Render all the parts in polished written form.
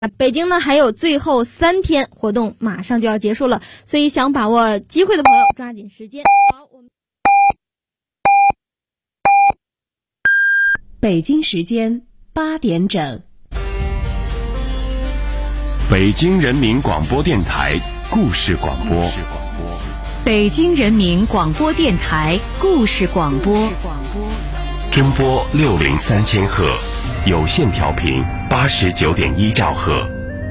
北京呢还有最后3天活动马上就要结束了，所以想把握机会的朋友抓紧时间。好，我们北京时间8点整， 北京人民广播电台故事广播， 北京人民广播电台故事广播， 中波603000赫，有线调频89.1兆赫。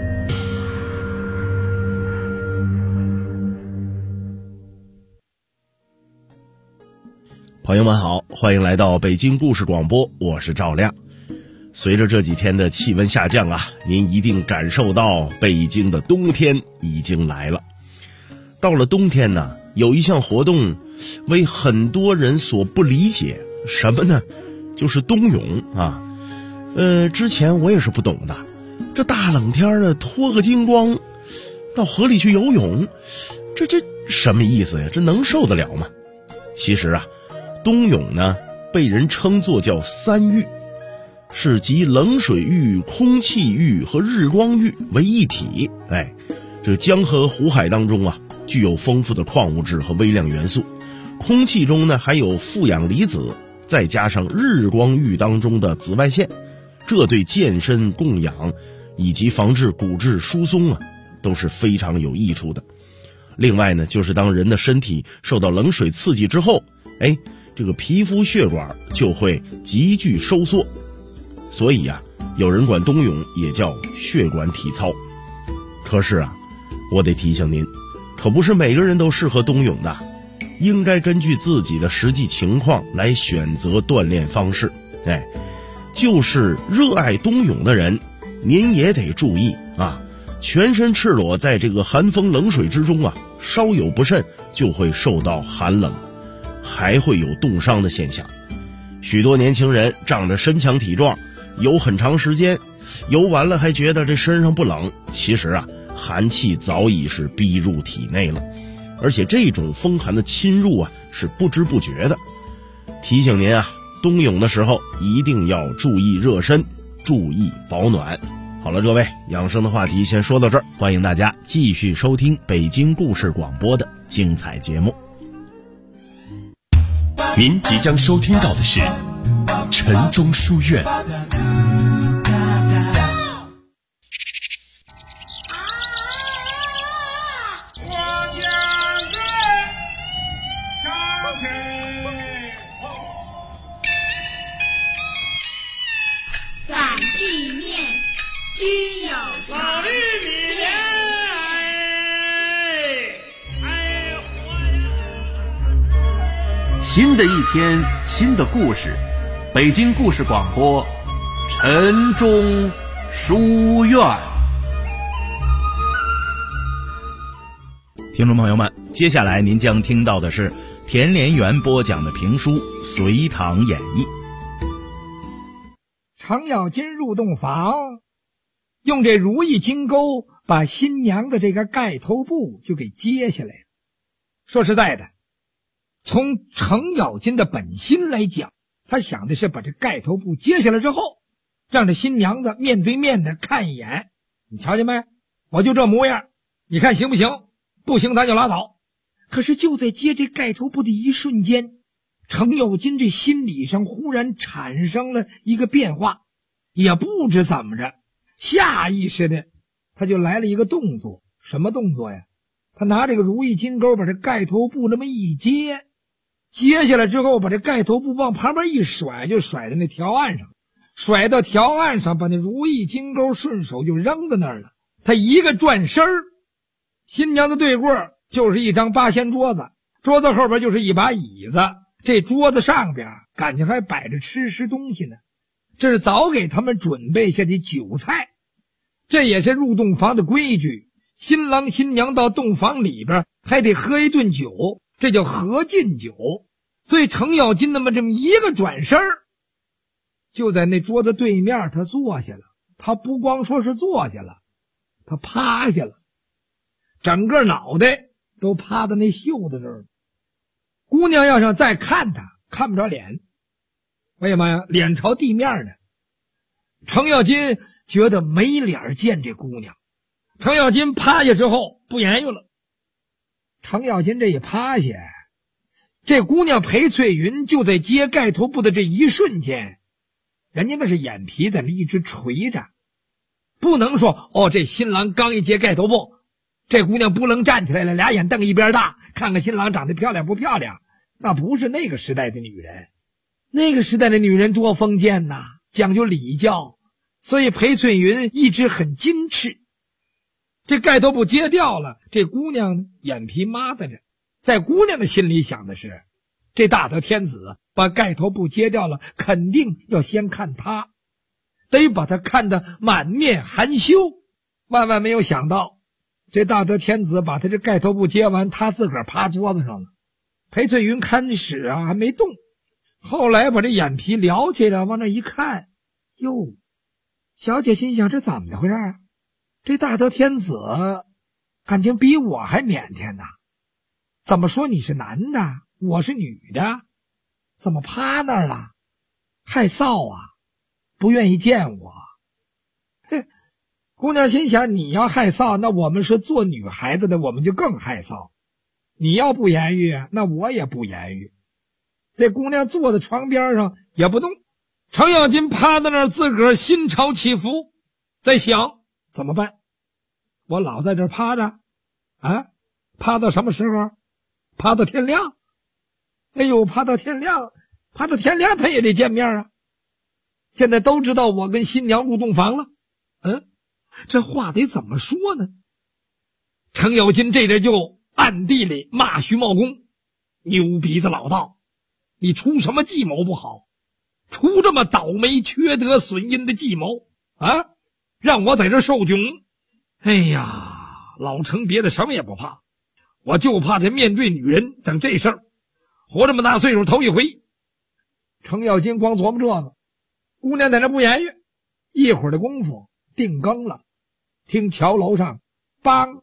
朋友们好，欢迎来到北京故事广播，我是赵亮。随着这几天的气温下降啊，您一定感受到北京的冬天已经来了。到了冬天呢，有一项活动为很多人所不理解，什么呢？就是冬泳啊。之前我也是不懂的，这大冷天的脱个精光到河里去游泳，这什么意思呀？这能受得了吗？其实啊，冬泳呢被人称作叫3浴，是集冷水浴、空气浴和日光浴为一体。这江河湖海当中啊，具有丰富的矿物质和微量元素，空气中呢还有负氧离子，再加上日光浴当中的紫外线，这对健身供氧以及防治骨质疏松啊都是非常有益处的。另外呢，就是当人的身体受到冷水刺激之后，这个皮肤血管就会急剧收缩，所以啊，有人管冬泳也叫血管体操。可是啊，我得提醒您，可不是每个人都适合冬泳的，应该根据自己的实际情况来选择锻炼方式。就是热爱冬泳的人，您也得注意啊，全身赤裸在这个寒风冷水之中啊，稍有不慎就会受到寒冷，还会有冻伤的现象。许多年轻人长着身强体壮，游很长时间，游完了还觉得这身上不冷，其实啊，寒气早已是逼入体内了，而且这种风寒的侵入啊，是不知不觉的。提醒您啊，冬泳的时候一定要注意热身，注意保暖。好了，各位，养生的话题先说到这儿，欢迎大家继续收听北京故事广播的精彩节目。 您即将收听到的是晨钟书院。 新的一天，新的故事，北京故事广播，晨钟书院。 听众朋友们，接下来您将听到的是田连元播讲的评书《隋唐演义》。 程咬金入洞房，用这如意金钩把新娘的这个盖头布就给揭下来了。说实在的，从程咬金的本心来讲，他想的是把这盖头布揭下来之后，让这新娘子面对面的看一眼，你瞧见没？我就这模样，你看行不行？不行咱就拉倒。可是就在揭这盖头布的一瞬间，程咬金这心理上忽然产生了一个变化，也不知怎么着，下意识的他就来了一个动作。什么动作呀？他拿这个如意金钩把这盖头布那么一揭，揭下来之后把这盖头布往旁边一甩，就甩在那条岸上，甩到条岸上，把那如意金钩顺手就扔在那儿了。他一个转身儿，新娘的对过就是一张八仙桌子，桌子后边就是一把椅子，这桌子上边感情还摆着吃食东西呢，这是早给他们准备下的酒菜。这也是入洞房的规矩，新郎新娘到洞房里边还得喝一顿酒，这叫合进酒。所以程咬金这么一个转身，就在那桌子对面他坐下了。他不光说是坐下了，他趴下了，整个脑袋都趴到那袖子这儿了。姑娘要想再看他，看不着脸，为什么呀？脸朝地面呢。程咬金觉得没脸见这姑娘。程咬金趴下之后不言语了。程咬金这一趴下，这姑娘裴翠云就在揭盖头布的这一瞬间，人家那是眼皮在那一直垂着，不能说这新郎刚一揭盖头布，这姑娘不能站起来了，俩眼瞪一边大，看看新郎长得漂亮不漂亮。那不是那个时代的女人，那个时代的女人多封建呐，讲究礼教，所以裴翠云一直很矜持。这盖头布揭掉了，这姑娘眼皮抹的着，在姑娘的心里想的是，这大德天子把盖头布揭掉了，肯定要先看他，得把他看得满面含羞。万万没有想到，这大德天子把他这盖头布揭完，他自个儿趴桌子上了。裴翠云开始还没动，后来把这眼皮撩起来，往那一看，哟，小姐心想这怎么回事啊？这大德天子感情比我还腼腆呐，怎么说你是男的，我是女的，怎么趴那儿了？害臊啊，不愿意见我。哼，姑娘心想，你要害臊，那我们是做女孩子的，我们就更害臊。你要不言语，那我也不言语。这姑娘坐在床边上也不动。程咬金趴在那儿，自个儿心潮起伏，在想怎么办？我老在这儿趴着啊，趴到什么时候？趴到天亮？哎呦，趴到天亮，趴到天亮他也得见面啊。现在都知道我跟新娘入洞房了，这话得怎么说呢？程咬金这人就暗地里骂徐茂公，牛鼻子老道，你出什么计谋不好，出这么倒霉缺德损阴的计谋啊，让我在这受窘。哎呀，老程别的什么也不怕，我就怕这面对女人整这事儿，活这么大岁数头一回。程咬金光琢磨这个，姑娘在那不言语。一会儿的功夫定更了，听桥楼上梆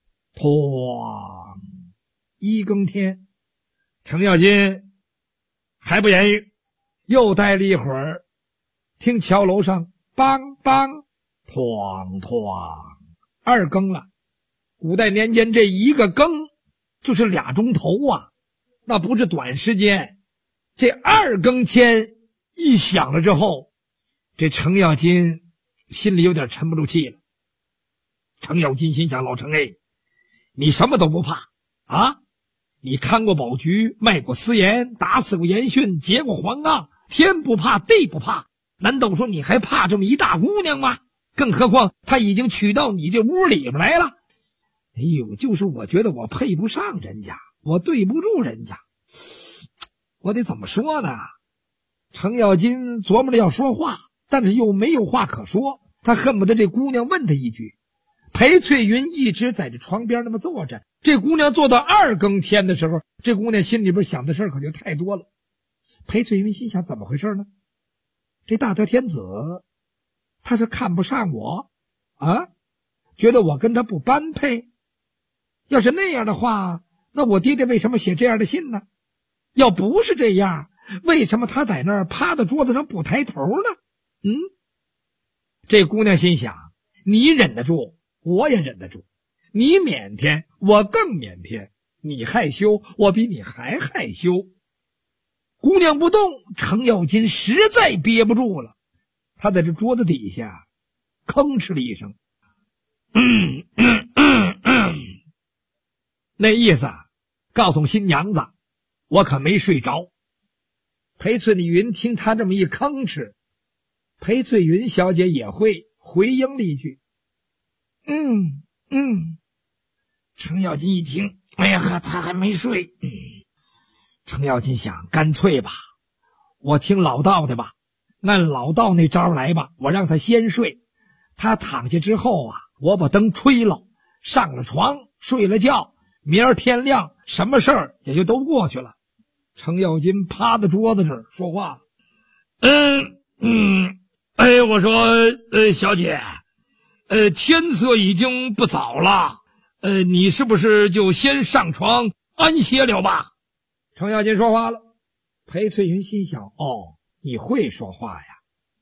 哐一更天，程咬金还不言语，又待了一会儿，听桥楼上梆梆哐哐二更了。古代年间这一个更就是2钟头啊，那不是短时间。这二更天一响了之后，这程咬金心里有点沉不住气了。程咬金心想，老程你什么都不怕啊？你看过宝局，卖过私盐，打死过严训，劫过黄冈，天不怕地不怕，难道说你还怕这么一大姑娘吗？更何况她已经娶到你这屋里边来了。哎呦，就是我觉得我配不上人家，我对不住人家，我得怎么说呢？程咬金琢磨着要说话，但是又没有话可说，他恨不得这姑娘问他一句。裴翠云一直在这床边那么坐着，这姑娘坐到二更天的时候，这姑娘心里边想的事儿可就太多了。裴翠云心想，怎么回事呢？这大德天子他是看不上我啊，觉得我跟他不般配。要是那样的话，那我爹爹为什么写这样的信呢？要不是这样，为什么他在那儿趴在桌子上不抬头呢？这姑娘心想，你忍得住，我也忍得住。你腼腆，我更腼腆；你害羞，我比你还害羞。姑娘不动，程咬金实在憋不住了，他在这桌子底下吭哧了一声，那意思告诉新娘子，我可没睡着。裴翠云听他这么一吭哧，裴翠云小姐也会回应了一句程咬金一听，哎呀，他还没睡。程咬金想，干脆吧，我听老道的吧，按老道那招来吧，我让他先睡，他躺下之后啊，我把灯吹了，上了床，睡了觉，明儿天亮，什么事儿也就都过去了。程咬金趴在桌子这儿说话了，我说小姐，天色已经不早了，你是不是就先上床安歇了吧？程咬金说话了。裴翠云心想，你会说话呀。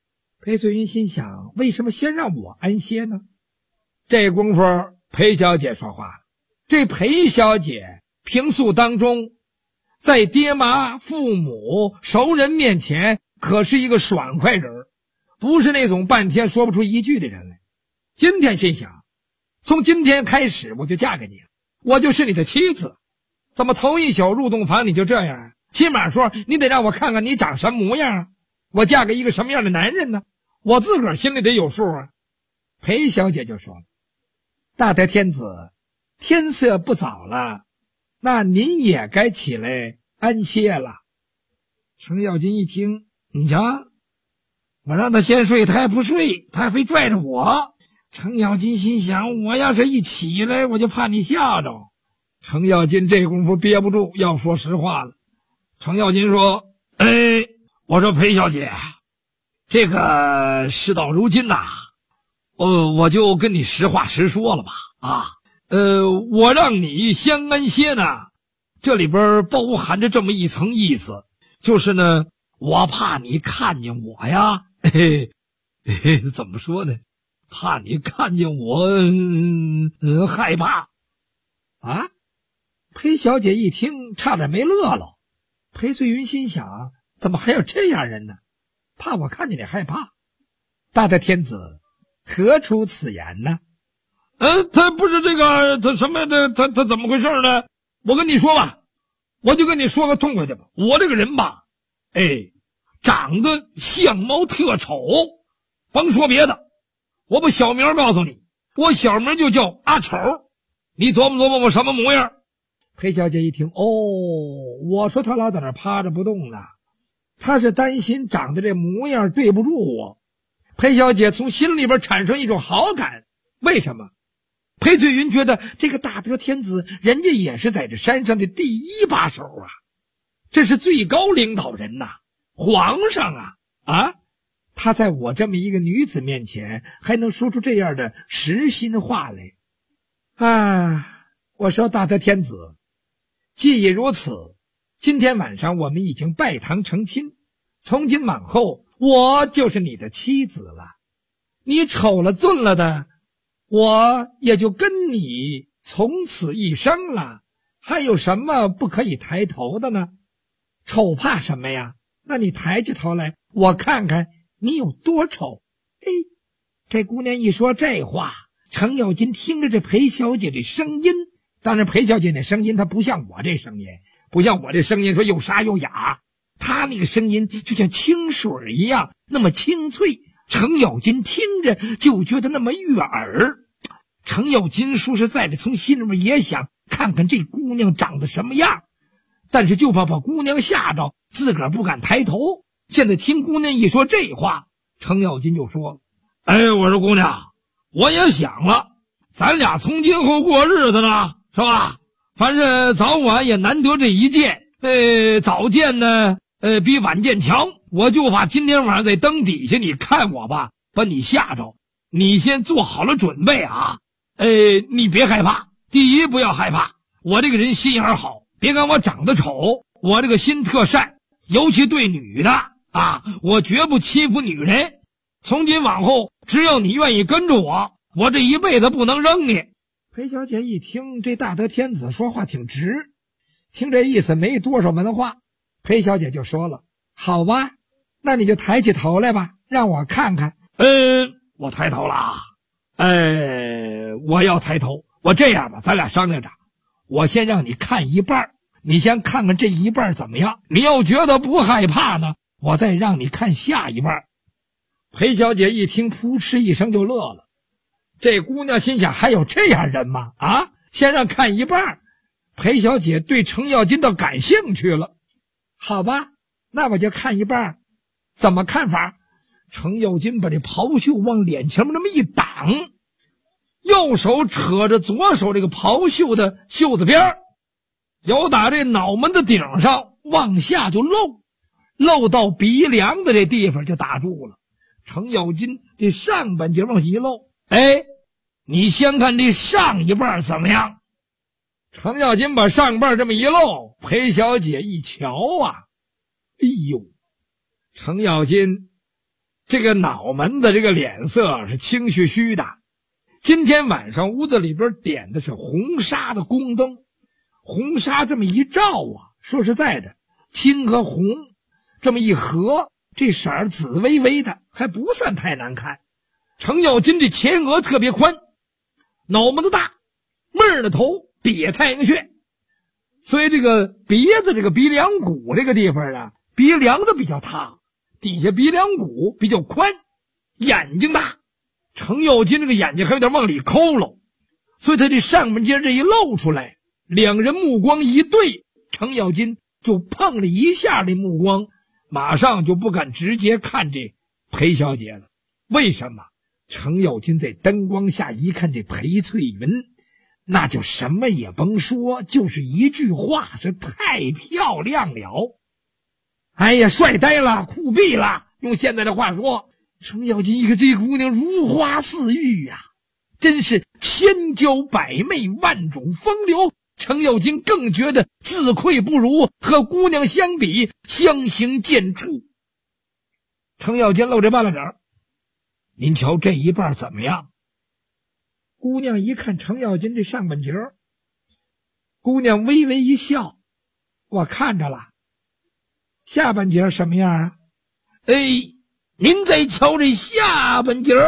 裴翠云心想，为什么先让我安歇呢？这功夫裴小姐说话了。这裴小姐平素当中在爹妈父母熟人面前可是一个爽快人，不是那种半天说不出一句的人来。今天心想，从今天开始我就嫁给你了，我就是你的妻子。怎么头一宿入洞房你就这样？起码说你得让我看看你长什么模样，我嫁给一个什么样的男人呢？我自个儿心里得有数啊。裴小姐就说了，大德天子，天色不早了，那您也该起来安歇了。程咬金一听，你瞧，我让他先睡，他还不睡，他还非拽着我。程咬金心想，我要是一起来，我就怕你吓着。程咬金这功夫憋不住要说实话了。程咬金说，我说裴小姐，这个事到如今呐，我就跟你实话实说了吧。我让你先安歇呢，这里边包含着这么一层意思，就是呢，我怕你看见我呀，怎么说呢？怕你看见我，害怕啊！裴小姐一听，差点没乐了。裴翠云心想，怎么还有这样人呢？怕我看见你害怕？大德天子，何出此言呢？他不是这个，他什么的，他怎么回事呢？我跟你说吧，我就跟你说个痛快的吧。我这个人吧，长得相貌特丑，甭说别的，我把小名告诉你，我小名就叫阿丑，你琢磨琢磨我什么模样？裴小姐一听，我说他老在那趴着不动呢，他是担心长得这模样对不住我。裴小姐从心里边产生一种好感，为什么？裴翠云觉得这个大德天子，人家也是在这山上的第一把手啊，这是最高领导人呐，皇上啊，他在我这么一个女子面前还能说出这样的实心话来啊！我说大德天子，既已如此，今天晚上我们已经拜堂成亲，从今往后我就是你的妻子了。你丑了俊了的，我也就跟你从此一生了，还有什么不可以抬头的呢？丑怕什么呀？那你抬起头来，我看看你有多丑。这姑娘一说这话，程咬金听着这裴小姐的声音，当然裴小姐那声音她不像我这声音，不像我这声音说又沙又哑，她那个声音就像清水一样那么清脆，程咬金听着就觉得那么悦耳。程咬金说实在的，从心里面也想看看这姑娘长得什么样，但是就怕把姑娘吓着，自个儿不敢抬头。现在听姑娘一说这话，程咬金就说了，我说姑娘，我也想了，咱俩从今后过日子呢，是吧？反正早晚也难得这一见，早见呢比晚见强，我就怕今天晚上在灯底下你看我吧，把你吓着。你先做好了准备啊，你别害怕，第一不要害怕，我这个人心眼好，别看我长得丑，我这个心特善，尤其对女的啊，我绝不欺负女人。从今往后，只要你愿意跟着我，我这一辈子不能扔你。裴小姐一听这大德天子说话挺直，听这意思没多少文化，裴小姐就说了，好吧，那你就抬起头来吧，让我看看。我抬头了啊，我要抬头。我这样吧，咱俩商量着，我先让你看一半，你先看看这一半怎么样，你要觉得不害怕呢，我再让你看下一半。裴小姐一听，扑哧一声就乐了。这姑娘心想，还有这样人吗？先让看一半。裴小姐对程咬金倒感兴趣了。好吧，那我就看一半。怎么看法？程咬金把这袍袖往脸前面那么一挡，右手扯着左手这个袍袖的袖子边，由打这脑门的顶上往下就漏到鼻梁的这地方就打住了。程咬金这上半截往下一露，你先看这上一半怎么样？程咬金把上半这么一露，裴小姐一瞧啊，程咬金这个脑门子这个脸色是青须须的。今天晚上屋子里边点的是红纱的宫灯，红纱这么一照啊，说实在的，青和红这么一合，这色儿紫微微的，还不算太难看。程咬金这前额特别宽，脑门子大，妹儿的头瘪太阳穴，所以这个鼻子这个鼻梁骨这个地方啊，鼻梁子比较塌，底下鼻梁骨比较宽，眼睛大。程咬金这个眼睛还有点往里抠喽，所以他这上半截这一露出来，两人目光一对，程咬金就碰了一下这目光，马上就不敢直接看这裴小姐了。为什么？程咬金在灯光下一看这裴翠云，那就什么也甭说，就是一句话，是太漂亮了。哎呀，帅呆了，酷毙了，用现在的话说，程咬金一看这姑娘如花似玉呀，真是千娇百媚，万种风流。程咬金更觉得自愧不如，和姑娘相比，相形见绌。程咬金露这半拉脸，您瞧这一半怎么样？姑娘一看程咬金这上半截，姑娘微微一笑，我看着了。下半截什么样啊？哎，您再瞧这下半截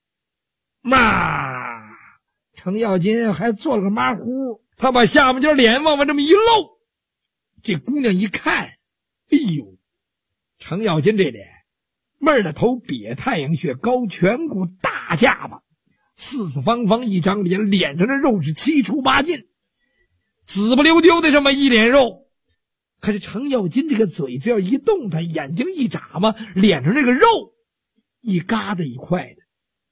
嘛，程咬金还做了个马虎，他把下半截脸往外这么一露，这姑娘一看，哎呦，程咬金这脸，妹儿的头瘪太阳穴，高颧骨，大下巴，四四方方一张脸，脸上的肉是七出八进，紫不溜丢的这么一脸肉。可是程咬金这个嘴只要一动，他眼睛一眨嘛，脸上这个肉一疙瘩一块的。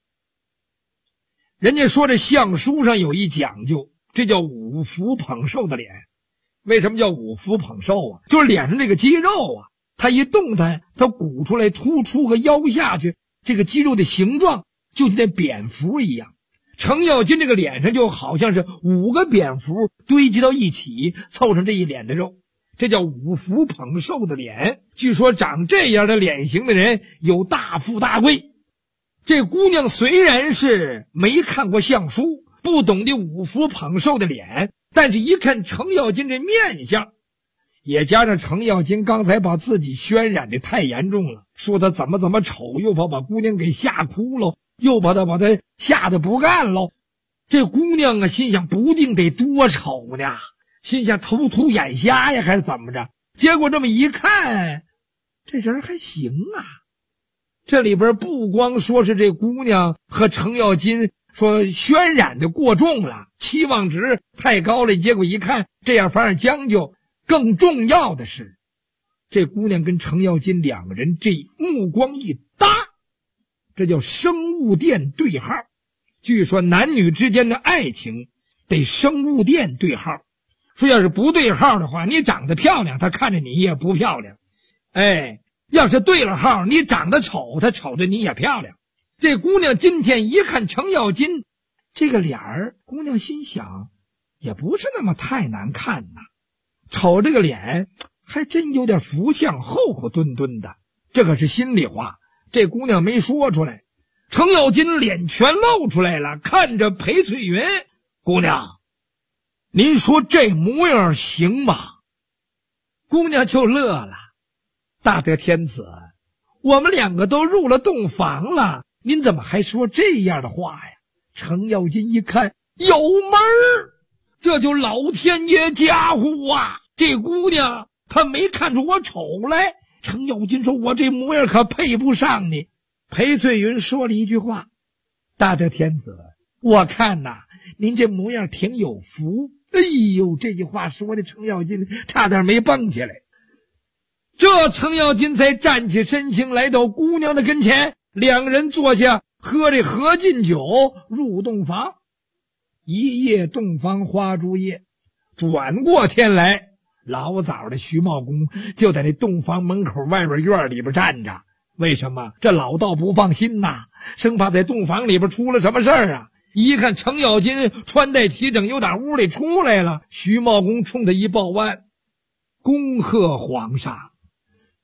人家说这相书上有一讲究，这叫五福捧寿的脸。为什么叫五福捧寿啊？就是脸上这个肌肉啊，它一动弹，它鼓出来突出和腰下去，这个肌肉的形状就像那蝙蝠一样。程咬金这个脸上就好像是5个蝙蝠堆积到一起，凑成这一脸的肉，这叫五福捧寿的脸。据说长这样的脸型的人有大富大贵。这姑娘虽然是没看过相书，不懂这五福捧寿的脸，但是一看程咬金这面相，也加上程咬金刚才把自己渲染的太严重了，说他怎么丑，又把姑娘给吓哭了，又把他吓得不干了。这姑娘啊，心想不定得多丑呢，心想头秃眼瞎呀，还是怎么着？结果这么一看，这人还行啊。这里边不光说是这姑娘和程咬金说渲染的过重了，期望值太高了，结果一看这样反而将就。更重要的是，这姑娘跟程咬金两个人这目光一搭，这叫生物电对号。据说男女之间的爱情得生物电对号，说要是不对号的话，你长得漂亮，他看着你也不漂亮。哎，要是对了号，你长得丑，他瞅着你也漂亮。这姑娘今天一看程咬金这个脸儿，姑娘心想也不是那么太难看呐，瞅这个脸还真有点福相，厚厚墩墩的，这可是心里话，这姑娘没说出来。程咬金脸全露出来了，看着裴翠云，姑娘，您说这模样行吗？姑娘就乐了，大德天子，我们两个都入了洞房了，您怎么还说这样的话呀？程咬金一看有门儿，这就老天爷家伙啊！这姑娘她没看出我丑来。程咬金说：“我这模样可配不上你。”裴翠云说了一句话：“大德天子，我看呐，您这模样挺有福。”哎呦，这句话说的程咬金差点没蹦起来。这程咬金才站起身形，来到姑娘的跟前，两个人坐下，喝这合卺酒，入洞房。一夜洞房花烛夜，转过天来，老早的徐茂公就在那洞房门口外边院里边站着。为什么？这老道不放心呐，生怕在洞房里边出了什么事儿啊。一看程咬金穿戴齐整，又打屋里出来了，徐茂公冲他一报案：“恭贺皇上，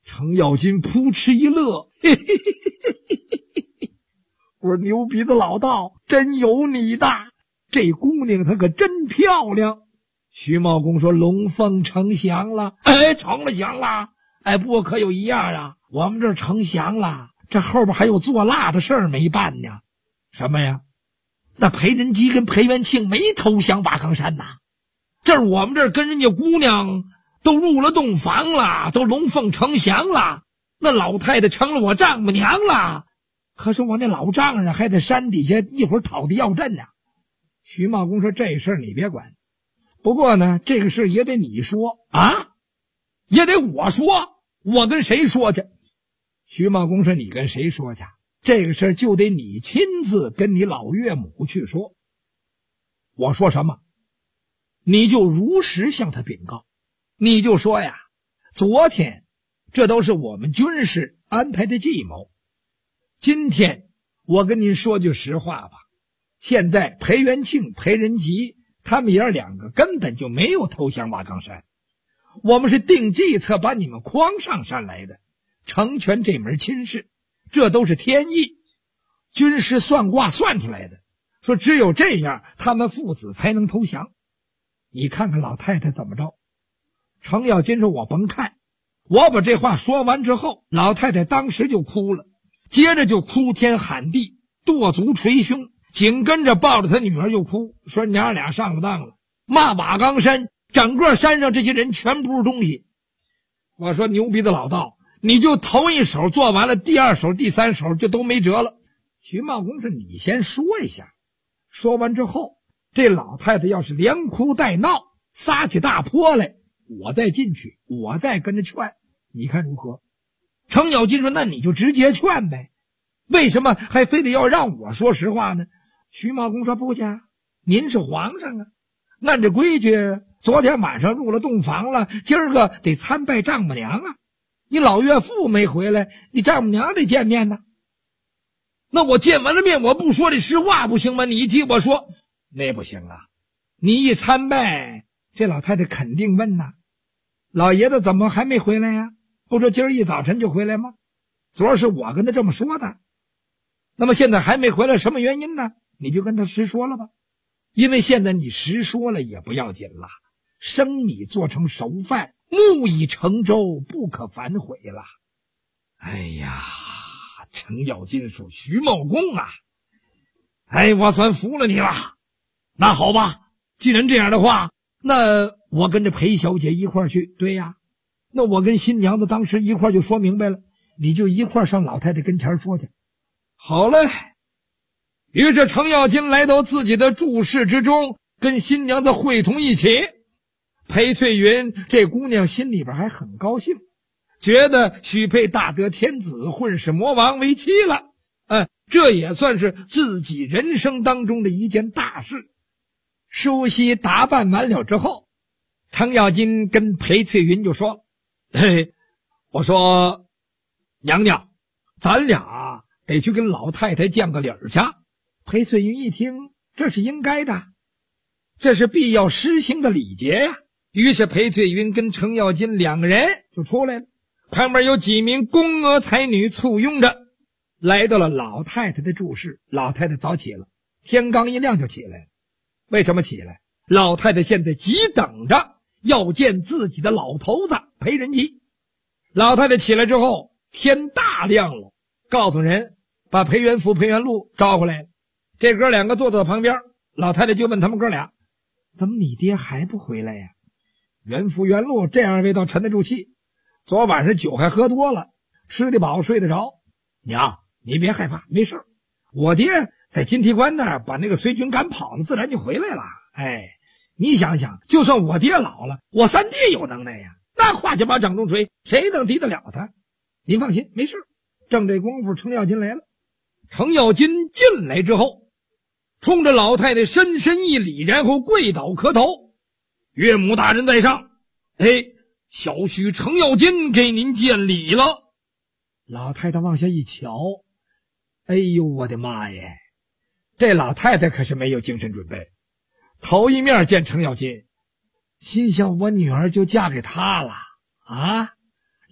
程咬金扑哧一乐，嘿嘿嘿嘿嘿嘿，我说牛鼻子老道，真有你的，这姑娘她可真漂亮。徐茂公说龙凤呈祥了，哎，成了祥了，哎，不过可有一样啊，我们这儿呈祥了，这后边还有做辣的事儿没办呢。什么呀？那裴仁基跟裴元庆没投降瓦岗山呐，这儿我们这儿跟人家姑娘都入了洞房了，都龙凤呈祥了，那老太太成了我丈母娘了，可是我那老丈人还在山底下一会儿讨的要阵呢。徐茂公说这事儿你别管，不过呢这个事也得你说啊，也得我说，我跟谁说去？徐茂公说你跟谁说去？这个事儿就得你亲自跟你老岳母去说。我说什么？你就如实向他禀告，你就说呀，昨天这都是我们军事安排的计谋，今天我跟您说句实话吧，现在裴元庆、裴仁吉他们爷两个根本就没有投降瓦岗山，我们是定计策把你们诓上山来的，成全这门亲事，这都是天意，军师算卦算出来的，说只有这样他们父子才能投降。你看看老太太怎么着？程咬金说我甭看，我把这话说完之后，老太太当时就哭了，接着就哭天喊地，跺足捶胸，紧跟着抱着他女儿就哭，说娘俩上了当了，骂瓦岗山，整个山上这些人全不是东西。我说牛鼻子老道，你就头一手做完了，第二手第三手就都没辙了。徐茂公是你先说一下，说完之后，这老太太要是连哭带闹，撒起大泼来，我再进去，我再跟着劝，你看如何？程咬金说那你就直接劝呗，为什么还非得要让我说实话呢？徐茂公说不假，您是皇上啊，按这规矩昨天晚上入了洞房了，今儿个得参拜丈母娘啊，你老岳父没回来，你丈母娘得见面呢。那我见完了面，我不说这实话不行吗？你一提我说那不行啊，你一参拜，这老太太肯定问呐，老爷子怎么还没回来呀？不说今儿一早晨就回来吗？昨儿是我跟他这么说的，那么现在还没回来，什么原因呢？你就跟他实说了吧，因为现在你实说了也不要紧了，生米做成熟饭，木已成舟，不可反悔了。哎呀，程咬金说徐茂公啊，哎，我算服了你了。那好吧，既然这样的话，那我跟着裴小姐一块儿去。对呀，那我跟新娘子当时一块儿就说明白了，你就一块儿上老太太跟前说去。好嘞。于是程咬金来到自己的住室之中，跟新娘子会同一起。裴翠云这姑娘心里边还很高兴，觉得许配大德天子混世魔王为妻了，这也算是自己人生当中的一件大事。梳洗打扮完了之后，程咬金跟裴翠云就说：嘿，我说娘娘，咱俩得去跟老太太见个礼儿去。裴翠云一听，这是应该的，这是必要实行的礼节呀。于是裴翠云跟程咬金两个人就出来了，旁边有几名宫娥才女簇拥着，来到了老太太的住室。老太太早起了，天刚一亮就起来了。为什么起来？老太太现在急等着要见自己的老头子裴仁吉。老太太起来之后，天大亮了，告诉人把裴元福、裴元禄招回来了。这哥两个坐在旁边，老太太就问他们哥俩：怎么你爹还不回来呀？元福、元禄这样味道沉得住气，昨晚上酒还喝多了，吃得饱睡得着。娘，你别害怕，没事，我爹在金提关那儿把那个隋军赶跑了，自然就回来了。哎，你想想，就算我爹老了，我三爹有能耐呀，那跨几把掌中锤，谁能敌得了他？您放心，没事。正这功夫，程咬金来了。程咬金进来之后，冲着老太太深深一礼，然后跪倒磕头：岳母大人在上，小婿程咬金给您见礼了。老太太往下一瞧，哎呦我的妈耶，这老太太可是没有精神准备，头一面见程咬金，心想我女儿就嫁给他了啊！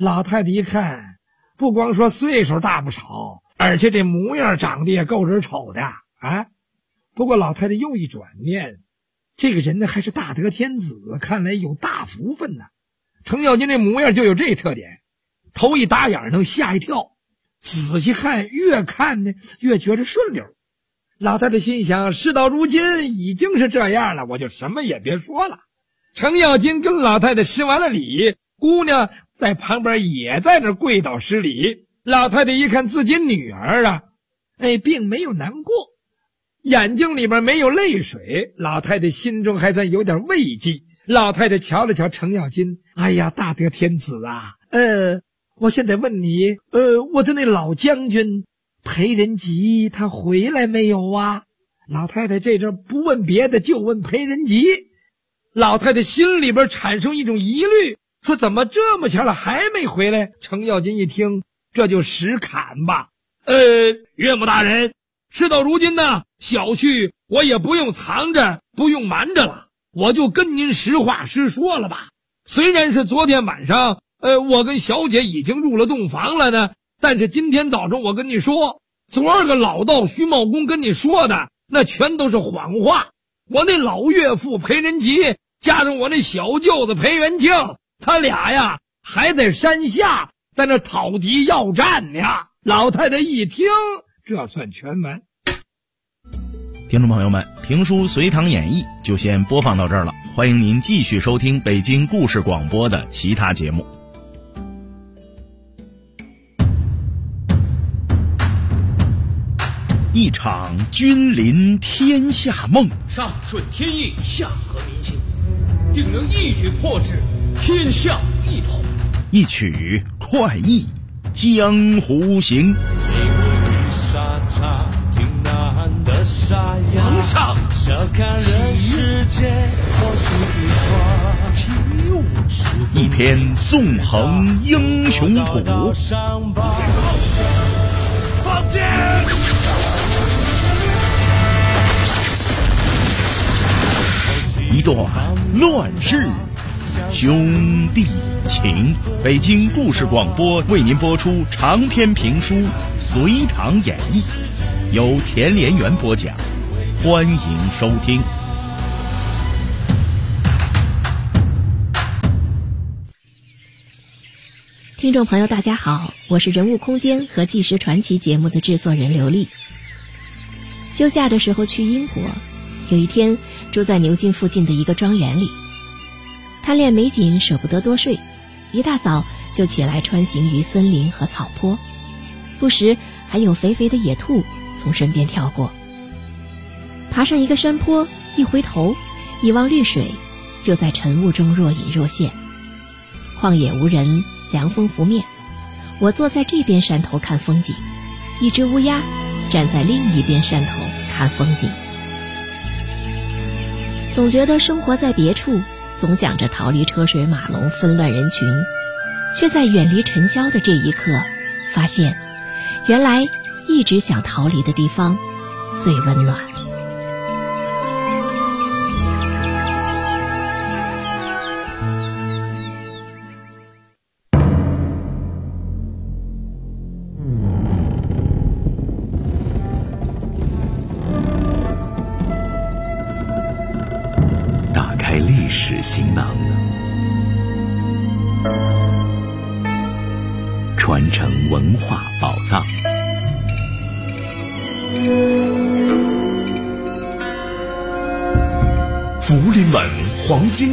老太太一看，不光说岁数大不少，而且这模样长得也够人瞅的啊。不过老太太又一转念，这个人呢还是大德天子，看来有大福分呢。程咬金这模样就有这特点，头一打眼能吓一跳，仔细看越看呢越觉着顺溜。老太太心想，事到如今已经是这样了，我就什么也别说了。程咬金跟老太太施完了礼，姑娘在旁边也在那跪倒施礼。老太太一看自己女儿啊，并没有难过，眼睛里面没有泪水，老太太心中还算有点慰藉。老太太瞧了瞧程咬金，哎呀，大德天子啊，我现在问你，我的那老将军裴仁吉他回来没有啊？老太太这阵不问别的，就问裴仁吉。老太太心里边产生一种疑虑，说怎么这么巧了还没回来？程咬金一听，这就实砍吧。岳母大人，事到如今呢，小婿我也不用藏着，不用瞒着了，我就跟您实话实说了吧。虽然是昨天晚上，我跟小姐已经入了洞房了呢，但是今天早上我跟你说，昨儿个老道徐茂公跟你说的那全都是谎话。我那老岳父裴仁吉加上我那小舅子裴元庆，他俩呀还在山下在那讨敌要战呢。老太太一听，这算全完。 听众朋友们，评书《隋唐演义》就先播放到这儿了，欢迎您继续收听北京故事广播的其他节目。一场君临天下梦， 上顺天意，下合民心，定能一举破之，天下一统。 一曲快意江湖行。 皇上， 一篇纵横英雄谱， 放箭！ 一段乱世兄弟情。北京故事广播为您播出长篇评书《隋唐演义》，由田连元播讲，欢迎收听。 听众朋友大家好，我是人物空间和纪实传奇节目的制作人刘丽。休假的时候去英国，有一天住在牛津附近的一个庄园里，贪恋美景舍不得多睡，一大早就起来穿行于森林和草坡，不时还有肥肥的野兔从身边跳过。爬上一个山坡，一回头一望绿水，就在晨雾中若隐若现。旷野无人，凉风拂面，我坐在这边山头看风景，一只乌鸦站在另一边山头看风景。总觉得生活在别处，总想着逃离车水马龙纷乱人群，却在远离尘嚣的这一刻发现，原来一直想逃离的地方最温暖。 打开历史行囊，传承文化宝藏。 福临门黄金